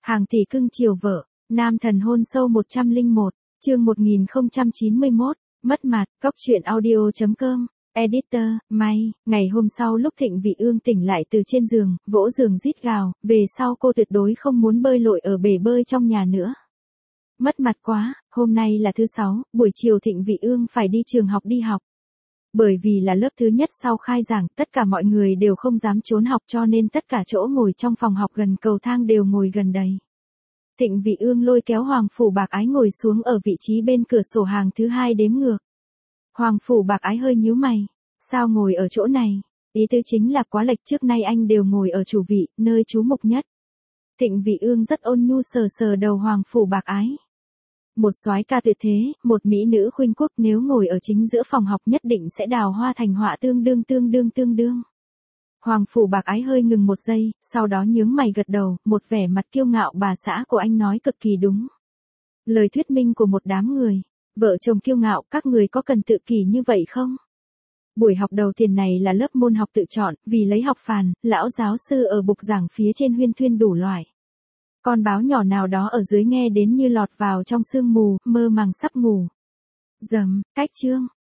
Hàng tỷ cưng chiều vợ, nam thần hôn sâu 101, chương 1091, mất mặt, cóc truyện audio.com, editor, May, ngày hôm sau lúc Thịnh Vị Ương tỉnh lại từ trên giường, vỗ giường rít gào, về sau cô tuyệt đối không muốn bơi lội ở bể bơi trong nhà nữa. Mất mặt quá, hôm nay là thứ 6, buổi chiều Thịnh Vị Ương phải đi trường học đi học. Bởi vì là lớp thứ nhất sau khai giảng, tất cả mọi người đều không dám trốn học cho nên tất cả chỗ ngồi trong phòng học gần cầu thang đều ngồi gần đầy. Thịnh Vị Ương lôi kéo Hoàng Phủ Bạc Ái ngồi xuống ở vị trí bên cửa sổ hàng thứ 2 đếm ngược. Hoàng Phủ Bạc Ái hơi nhíu mày, sao ngồi ở chỗ này? Ý tứ chính là quá lệch, trước nay anh đều ngồi ở chủ vị, nơi chú mục nhất. Thịnh Vị Ương rất ôn nhu sờ sờ đầu Hoàng Phủ Bạc Ái. Một soái ca tuyệt thế, một mỹ nữ khuynh quốc nếu ngồi ở chính giữa phòng học nhất định sẽ đào hoa thành họa tương đương. Hoàng Phủ Bạc Ái hơi ngừng một giây, sau đó nhướng mày gật đầu, một vẻ mặt kiêu ngạo, bà xã của anh nói cực kỳ đúng. Lời thuyết minh của một đám người, vợ chồng kiêu ngạo, các người có cần tự kỷ như vậy không? Buổi học đầu tiên này là lớp môn học tự chọn, vì lấy học phàn, lão giáo sư ở bục giảng phía trên huyên thuyên đủ loại. Con báo nhỏ nào đó ở dưới nghe đến như lọt vào trong sương mù, mơ màng sắp ngủ. Dầm, cách chương,